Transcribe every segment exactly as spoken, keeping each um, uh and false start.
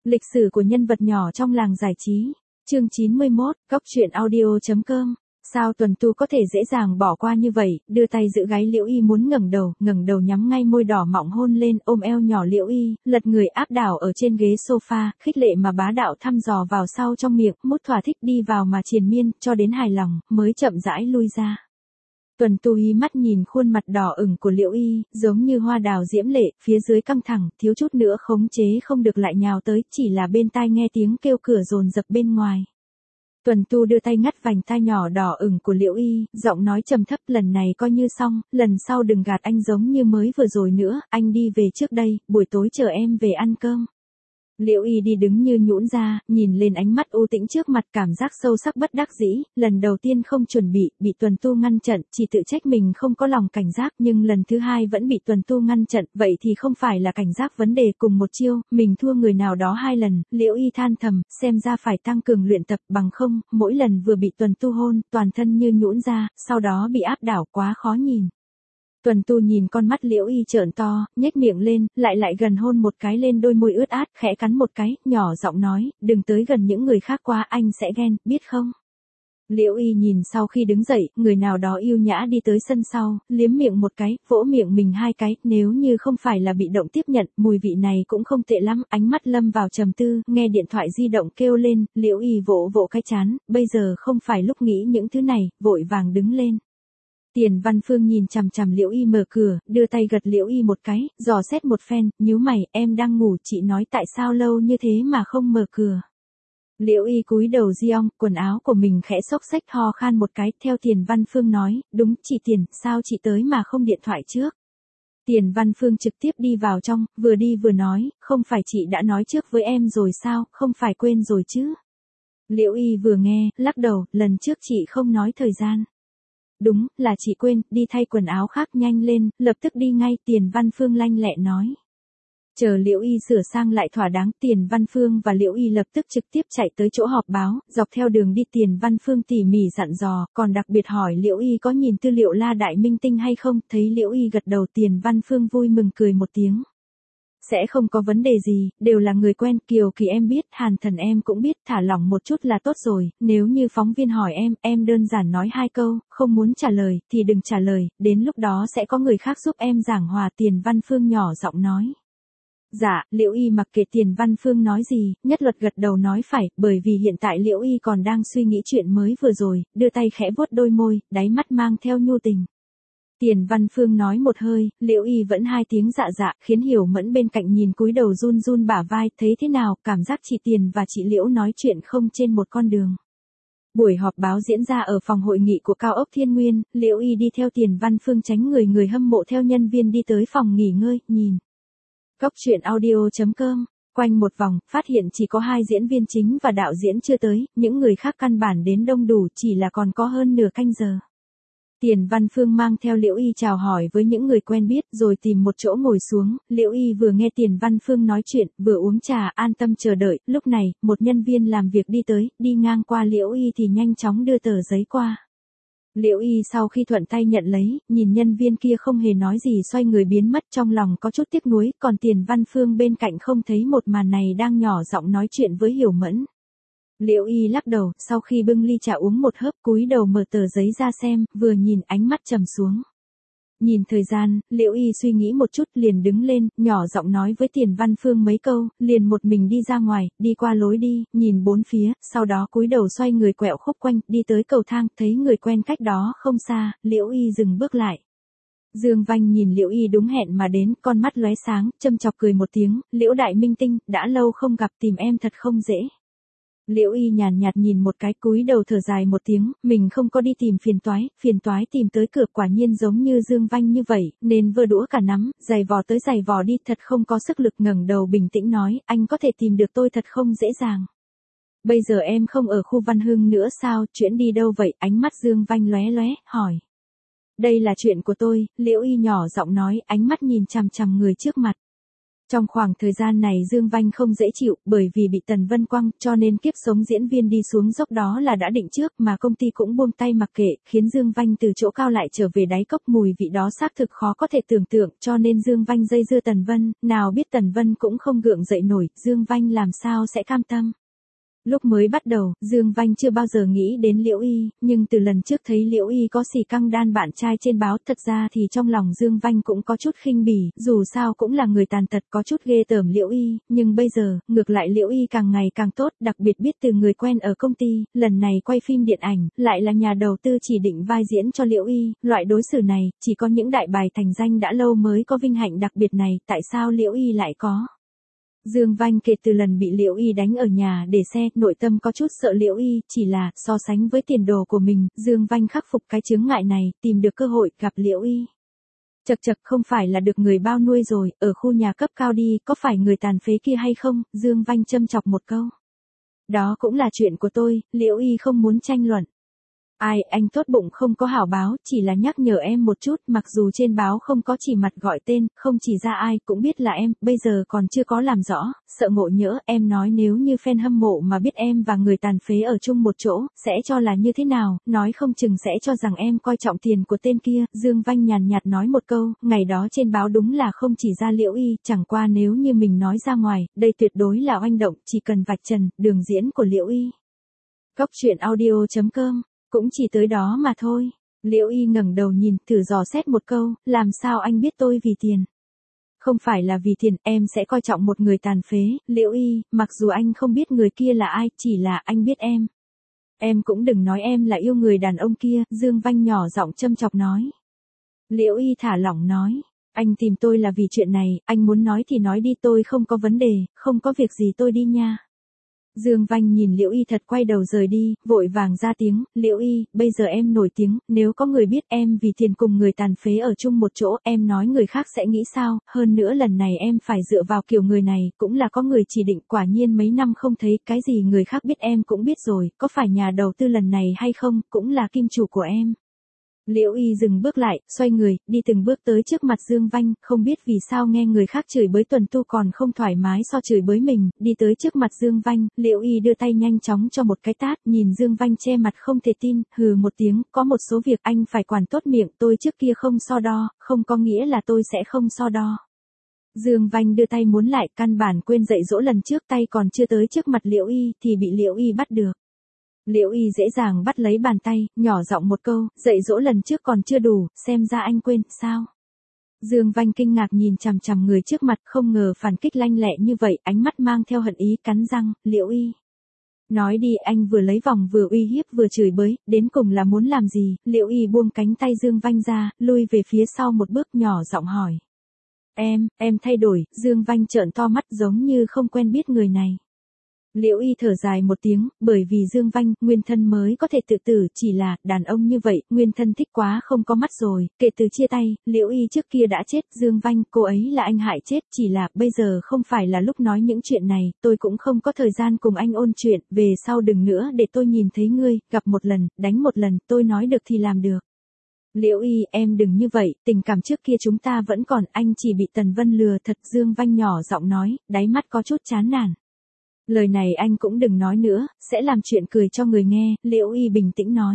Lịch sử của nhân vật nhỏ trong làng giải trí. Chương chín mươi mốt, Cóc truyện audio chấm com. Sao Tuần Tu có thể dễ dàng bỏ qua như vậy, đưa tay giữ gáy Liễu Y muốn ngẩng đầu, ngẩng đầu nhắm ngay môi đỏ mọng hôn lên, ôm eo nhỏ Liễu Y, lật người áp đảo ở trên ghế sofa, khích lệ mà bá đạo thăm dò vào sau trong miệng, mút thỏa thích đi vào mà triền miên, cho đến hài lòng, mới chậm rãi lui ra. Tuần Tu hí mắt nhìn khuôn mặt đỏ ửng của Liễu Y, giống như hoa đào diễm lệ, phía dưới căng thẳng, thiếu chút nữa khống chế không được lại nhào tới, chỉ là bên tai nghe tiếng kêu cửa dồn dập bên ngoài. Tuần Tu đưa tay ngắt vành tai nhỏ đỏ ửng của Liễu Y, giọng nói trầm thấp, lần này coi như xong, lần sau đừng gạt anh giống như mới vừa rồi nữa, anh đi về trước đây, buổi tối chờ em về ăn cơm. Liễu Y đi đứng như nhũn ra, nhìn lên ánh mắt u tĩnh trước mặt, cảm giác sâu sắc bất đắc dĩ, lần đầu tiên không chuẩn bị, bị Tuần Tu ngăn chặn, chỉ tự trách mình không có lòng cảnh giác, nhưng lần thứ hai vẫn bị Tuần Tu ngăn chặn, vậy thì không phải là cảnh giác vấn đề, cùng một chiêu, mình thua người nào đó hai lần, Liễu Y than thầm, xem ra phải tăng cường luyện tập, bằng không, mỗi lần vừa bị Tuần Tu hôn, toàn thân như nhũn ra, sau đó bị áp đảo, quá khó nhìn. Tuần Tu nhìn con mắt Liễu Y trợn to, nhếch miệng lên, lại lại gần hôn một cái lên đôi môi ướt át, khẽ cắn một cái, nhỏ giọng nói, đừng tới gần những người khác quá, anh sẽ ghen, biết không? Liễu Y nhìn sau khi đứng dậy, người nào đó yêu nhã đi tới sân sau, liếm miệng một cái, vỗ miệng mình hai cái, nếu như không phải là bị động tiếp nhận, mùi vị này cũng không tệ lắm, ánh mắt lâm vào trầm tư, nghe điện thoại di động kêu lên, Liễu Y vỗ vỗ cái trán, bây giờ không phải lúc nghĩ những thứ này, vội vàng đứng lên. Tiền Văn Phương nhìn chằm chằm Liễu Y mở cửa, đưa tay gật Liễu Y một cái, dò xét một phen, nhíu mày, em đang ngủ, chị nói tại sao lâu như thế mà không mở cửa. Liễu Y cúi đầu riong, quần áo của mình khẽ xốc xách ho khan một cái, theo Tiền Văn Phương nói, đúng, chị Tiền, sao chị tới mà không điện thoại trước. Tiền Văn Phương trực tiếp đi vào trong, vừa đi vừa nói, không phải chị đã nói trước với em rồi sao, không phải quên rồi chứ. Liễu Y vừa nghe, lắc đầu, lần trước chị không nói thời gian. Đúng, là chị quên, đi thay quần áo khác nhanh lên, lập tức đi ngay, Tiền Văn Phương lanh lẹ nói. Chờ Liễu Y sửa sang lại thỏa đáng, Tiền Văn Phương và Liễu Y lập tức trực tiếp chạy tới chỗ họp báo, dọc theo đường đi Tiền Văn Phương tỉ mỉ dặn dò, còn đặc biệt hỏi Liễu Y có nhìn tư liệu La Đại Minh Tinh hay không, thấy Liễu Y gật đầu Tiền Văn Phương vui mừng cười một tiếng. Sẽ không có vấn đề gì, đều là người quen, Kiều Kỳ em biết, Hàn Thần em cũng biết, thả lỏng một chút là tốt rồi, nếu như phóng viên hỏi em, em đơn giản nói hai câu, không muốn trả lời, thì đừng trả lời, đến lúc đó sẽ có người khác giúp em giảng hòa, Tiền Văn Phương nhỏ giọng nói. Dạ, Liễu Y mặc kệ Tiền Văn Phương nói gì, nhất luật gật đầu nói phải, bởi vì hiện tại Liễu Y còn đang suy nghĩ chuyện mới vừa rồi, đưa tay khẽ vuốt đôi môi, đáy mắt mang theo nhu tình. Tiền Văn Phương nói một hơi, Liễu Y vẫn hai tiếng dạ dạ, khiến Hiểu Mẫn bên cạnh nhìn cúi đầu run run bả vai, thấy thế nào, cảm giác chị Tiền và chị Liễu nói chuyện không trên một con đường. Buổi họp báo diễn ra ở phòng hội nghị của Cao ốc Thiên Nguyên, Liễu Y đi theo Tiền Văn Phương tránh người người hâm mộ theo nhân viên đi tới phòng nghỉ ngơi, nhìn. Cóc truyện audio chấm com, quanh một vòng, phát hiện chỉ có hai diễn viên chính và đạo diễn chưa tới, những người khác căn bản đến đông đủ, chỉ là còn có hơn nửa canh giờ. Tiền Văn Phương mang theo Liễu Y chào hỏi với những người quen biết rồi tìm một chỗ ngồi xuống, Liễu Y vừa nghe Tiền Văn Phương nói chuyện, vừa uống trà an tâm chờ đợi, lúc này, một nhân viên làm việc đi tới, đi ngang qua Liễu Y thì nhanh chóng đưa tờ giấy qua. Liễu Y sau khi thuận tay nhận lấy, nhìn nhân viên kia không hề nói gì xoay người biến mất, trong lòng có chút tiếc nuối, còn Tiền Văn Phương bên cạnh không thấy một màn này đang nhỏ giọng nói chuyện với Hiểu Mẫn. Liễu Y lắc đầu, sau khi bưng ly trà uống một hớp, cúi đầu mở tờ giấy ra xem, vừa nhìn ánh mắt trầm xuống. Nhìn thời gian, Liễu Y suy nghĩ một chút liền đứng lên, nhỏ giọng nói với Tiền Văn Phương mấy câu, liền một mình đi ra ngoài, đi qua lối đi, nhìn bốn phía, sau đó cúi đầu xoay người quẹo khúc quanh, đi tới cầu thang, thấy người quen cách đó không xa, Liễu Y dừng bước lại. Dương Vanh nhìn Liễu Y đúng hẹn mà đến, con mắt lóe sáng, châm chọc cười một tiếng, Liễu Đại Minh Tinh, đã lâu không gặp, tìm em thật không dễ. Liễu Y nhàn nhạt nhìn một cái, cúi đầu thở dài một tiếng, mình không có đi tìm phiền toái, phiền toái tìm tới cửa, quả nhiên giống như Dương Vanh như vậy, nên vơ đũa cả nắm, giày vò tới giày vò đi, thật không có sức lực, ngẩng đầu bình tĩnh nói, anh có thể tìm được tôi thật không dễ dàng. Bây giờ em không ở khu Văn Hưng nữa sao, chuyển đi đâu vậy, ánh mắt Dương Vanh lóe lóe, hỏi. Đây là chuyện của tôi, Liễu Y nhỏ giọng nói, ánh mắt nhìn chằm chằm người trước mặt. Trong khoảng thời gian này Dương Vanh không dễ chịu, bởi vì bị Tần Vân quăng, cho nên kiếp sống diễn viên đi xuống dốc đó là đã định trước, mà công ty cũng buông tay mặc kệ, khiến Dương Vanh từ chỗ cao lại trở về đáy cốc, mùi vị đó xác thực khó có thể tưởng tượng, cho nên Dương Vanh dây dưa Tần Vân, nào biết Tần Vân cũng không gượng dậy nổi, Dương Vanh làm sao sẽ cam tâm. Lúc mới bắt đầu, Dương Vanh chưa bao giờ nghĩ đến Liễu Y, nhưng từ lần trước thấy Liễu Y có xì căng đan bạn trai trên báo, thật ra thì trong lòng Dương Vanh cũng có chút khinh bỉ, dù sao cũng là người tàn tật, có chút ghê tởm Liễu Y, nhưng bây giờ, ngược lại Liễu Y càng ngày càng tốt, đặc biệt biết từ người quen ở công ty, lần này quay phim điện ảnh, lại là nhà đầu tư chỉ định vai diễn cho Liễu Y, loại đối xử này, chỉ có những đại bài thành danh đã lâu mới có vinh hạnh đặc biệt này, tại sao Liễu Y lại có? Dương Vanh kể từ lần bị Liễu Y đánh ở nhà để xe, nội tâm có chút sợ Liễu Y, chỉ là, so sánh với tiền đồ của mình, Dương Vanh khắc phục cái chướng ngại này, tìm được cơ hội, gặp Liễu Y. Chật chật, không phải là được người bao nuôi rồi, ở khu nhà cấp cao đi, có phải người tàn phế kia hay không, Dương Vanh châm chọc một câu. Đó cũng là chuyện của tôi, Liễu Y không muốn tranh luận. Ai, anh tốt bụng không có hảo báo, chỉ là nhắc nhở em một chút, mặc dù trên báo không có chỉ mặt gọi tên, không chỉ ra ai cũng biết là em, bây giờ còn chưa có làm rõ, sợ ngộ nhỡ, em nói nếu như fan hâm mộ mà biết em và người tàn phế ở chung một chỗ, sẽ cho là như thế nào, nói không chừng sẽ cho rằng em coi trọng tiền của tên kia, Dương Vanh nhàn nhạt nói một câu, ngày đó trên báo đúng là không chỉ ra Liễu Y, chẳng qua nếu như mình nói ra ngoài, đây tuyệt đối là oanh động, chỉ cần vạch trần, đường diễn của Liễu Y. Cóc truyện audio chấm com cũng chỉ tới đó mà thôi. Liễu Y ngẩng đầu nhìn, thử dò xét một câu, làm sao anh biết tôi vì tiền? Không phải là vì tiền, em sẽ coi trọng một người tàn phế, Liễu Y, mặc dù anh không biết người kia là ai, chỉ là anh biết em. Em cũng đừng nói em là yêu người đàn ông kia, Dương Vanh nhỏ giọng châm chọc nói. Liễu Y thả lỏng nói, anh tìm tôi là vì chuyện này, anh muốn nói thì nói đi, tôi không có vấn đề, không có việc gì tôi đi nha. Dương Vanh nhìn Liễu Y thật quay đầu rời đi, vội vàng ra tiếng, Liễu Y, bây giờ em nổi tiếng, nếu có người biết em vì tiền cùng người tàn phế ở chung một chỗ, em nói người khác sẽ nghĩ sao, hơn nữa lần này em phải dựa vào kiểu người này, cũng là có người chỉ định, quả nhiên mấy năm không thấy, cái gì người khác biết em cũng biết rồi, có phải nhà đầu tư lần này hay không, cũng là kim chủ của em. Liễu Y dừng bước lại, xoay người, đi từng bước tới trước mặt Dương Vanh, không biết vì sao nghe người khác chửi bới Tuần Tu còn không thoải mái so chửi bới mình, đi tới trước mặt Dương Vanh, Liễu Y đưa tay nhanh chóng cho một cái tát, nhìn Dương Vanh che mặt không thể tin, hừ một tiếng, có một số việc anh phải quản tốt miệng, tôi trước kia không so đo, không có nghĩa là tôi sẽ không so đo. Dương Vanh đưa tay muốn lại, căn bản quên dạy dỗ lần trước, tay còn chưa tới trước mặt Liễu Y, thì bị Liễu Y bắt được. Liễu Y dễ dàng bắt lấy bàn tay, nhỏ giọng một câu, dạy dỗ lần trước còn chưa đủ, xem ra anh quên, sao? Dương Vanh kinh ngạc nhìn chằm chằm người trước mặt, không ngờ phản kích lanh lẹ như vậy, ánh mắt mang theo hận ý, cắn răng, Liễu Y. Nói đi, anh vừa lấy vòng vừa uy hiếp vừa chửi bới, đến cùng là muốn làm gì? Liễu Y buông cánh tay Dương Vanh ra, lui về phía sau một bước, nhỏ giọng hỏi. Em, em thay đổi, Dương Vanh trợn to mắt giống như không quen biết người này. Liễu Y thở dài một tiếng, bởi vì Dương Vanh, nguyên thân mới có thể tự tử, chỉ là, đàn ông như vậy, nguyên thân thích quá không có mắt rồi, kể từ chia tay, Liễu Y trước kia đã chết, Dương Vanh, cô ấy là anh hại chết, chỉ là, bây giờ không phải là lúc nói những chuyện này, tôi cũng không có thời gian cùng anh ôn chuyện, về sau đừng nữa để tôi nhìn thấy ngươi, gặp một lần, đánh một lần, tôi nói được thì làm được. Liễu Y, em đừng như vậy, tình cảm trước kia chúng ta vẫn còn, anh chỉ bị Tần Vân lừa thật, Dương Vanh nhỏ giọng nói, đáy mắt có chút chán nản. Lời này anh cũng đừng nói nữa, sẽ làm chuyện cười cho người nghe, Liễu Y bình tĩnh nói.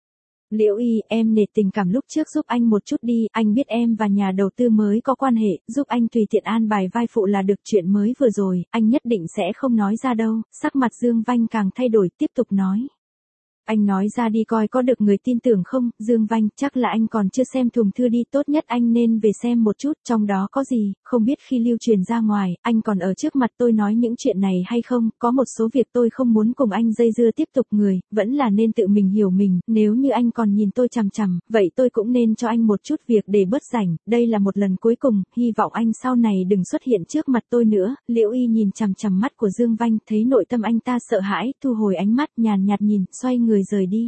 Liễu Y, em nể tình cảm lúc trước giúp anh một chút đi, anh biết em và nhà đầu tư mới có quan hệ, giúp anh tùy tiện an bài vai phụ là được, chuyện mới vừa rồi, anh nhất định sẽ không nói ra đâu, sắc mặt Dương Vanh càng thay đổi, tiếp tục nói. Anh nói ra đi coi có được người tin tưởng không, Dương Vanh, chắc là anh còn chưa xem thùng thư đi, tốt nhất anh nên về xem một chút, trong đó có gì, không biết khi lưu truyền ra ngoài, anh còn ở trước mặt tôi nói những chuyện này hay không, có một số việc tôi không muốn cùng anh dây dưa tiếp tục người, vẫn là nên tự mình hiểu mình, nếu như anh còn nhìn tôi chằm chằm, vậy tôi cũng nên cho anh một chút việc để bớt rảnh, đây là một lần cuối cùng, hy vọng anh sau này đừng xuất hiện trước mặt tôi nữa, Liễu Y nhìn chằm chằm mắt của Dương Vanh, thấy nội tâm anh ta sợ hãi, thu hồi ánh mắt, nhàn nhạt nhìn, xoay người rời đi.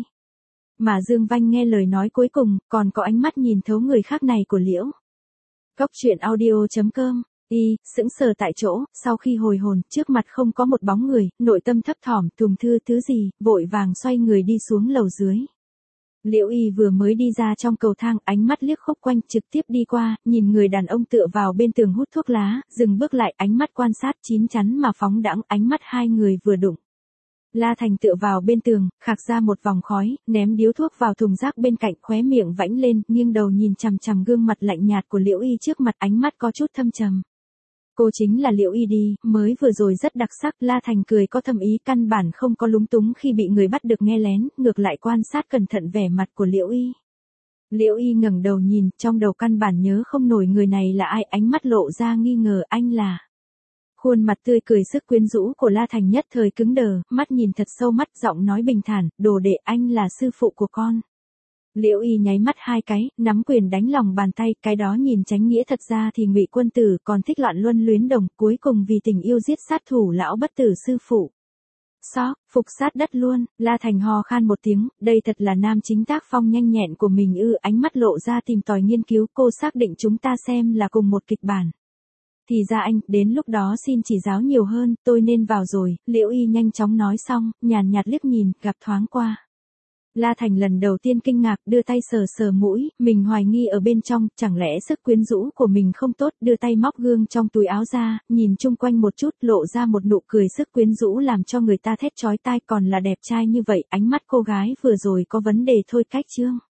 Mà Dương Vanh nghe lời nói cuối cùng, còn có ánh mắt nhìn thấu người khác này của Liễu. Cóc truyện audio chấm com, y, sững sờ tại chỗ, sau khi hồi hồn, trước mặt không có một bóng người, nội tâm thấp thỏm, thùng thư thứ gì, vội vàng xoay người đi xuống lầu dưới. Liễu Y vừa mới đi ra trong cầu thang, ánh mắt liếc khúc quanh trực tiếp đi qua, nhìn người đàn ông tựa vào bên tường hút thuốc lá, dừng bước lại, ánh mắt quan sát chín chắn mà phóng đãng, ánh mắt hai người vừa đụng. La Thành tựa vào bên tường, khạc ra một vòng khói, ném điếu thuốc vào thùng rác bên cạnh, khóe miệng vãnh lên, nghiêng đầu nhìn chằm chằm gương mặt lạnh nhạt của Liễu Y trước mặt, ánh mắt có chút thâm trầm. Cô chính là Liễu Y đi, mới vừa rồi rất đặc sắc, La Thành cười có thâm ý, căn bản không có lúng túng khi bị người bắt được nghe lén, ngược lại quan sát cẩn thận vẻ mặt của Liễu Y. Liễu Y ngẩng đầu nhìn, trong đầu căn bản nhớ không nổi người này là ai, ánh mắt lộ ra nghi ngờ, anh là... Khuôn mặt tươi cười sức quyến rũ của La Thành nhất thời cứng đờ, mắt nhìn thật sâu, mắt giọng nói bình thản, đồ đệ, anh là sư phụ của con. Liễu Y nháy mắt hai cái, nắm quyền đánh lòng bàn tay, cái đó nhìn tránh nghĩa, thật ra thì Ngụy Quân Tử còn thích loạn luân luyến đồng, cuối cùng vì tình yêu giết sát thủ lão bất tử sư phụ. Xó, phục sát đất luôn, La Thành ho khan một tiếng, đây thật là nam chính tác phong nhanh nhẹn của mình ư, ánh mắt lộ ra tìm tòi nghiên cứu, cô xác định chúng ta xem là cùng một kịch bản. Thì ra anh, đến lúc đó xin chỉ giáo nhiều hơn, tôi nên vào rồi, Liễu Y nhanh chóng nói xong, nhàn nhạt liếc nhìn, gặp thoáng qua. La Thành lần đầu tiên kinh ngạc, đưa tay sờ sờ mũi, mình hoài nghi ở bên trong, chẳng lẽ sức quyến rũ của mình không tốt, đưa tay móc gương trong túi áo ra, nhìn chung quanh một chút, lộ ra một nụ cười sức quyến rũ làm cho người ta thét chói tai, còn là đẹp trai như vậy, ánh mắt cô gái vừa rồi có vấn đề thôi, cách chương.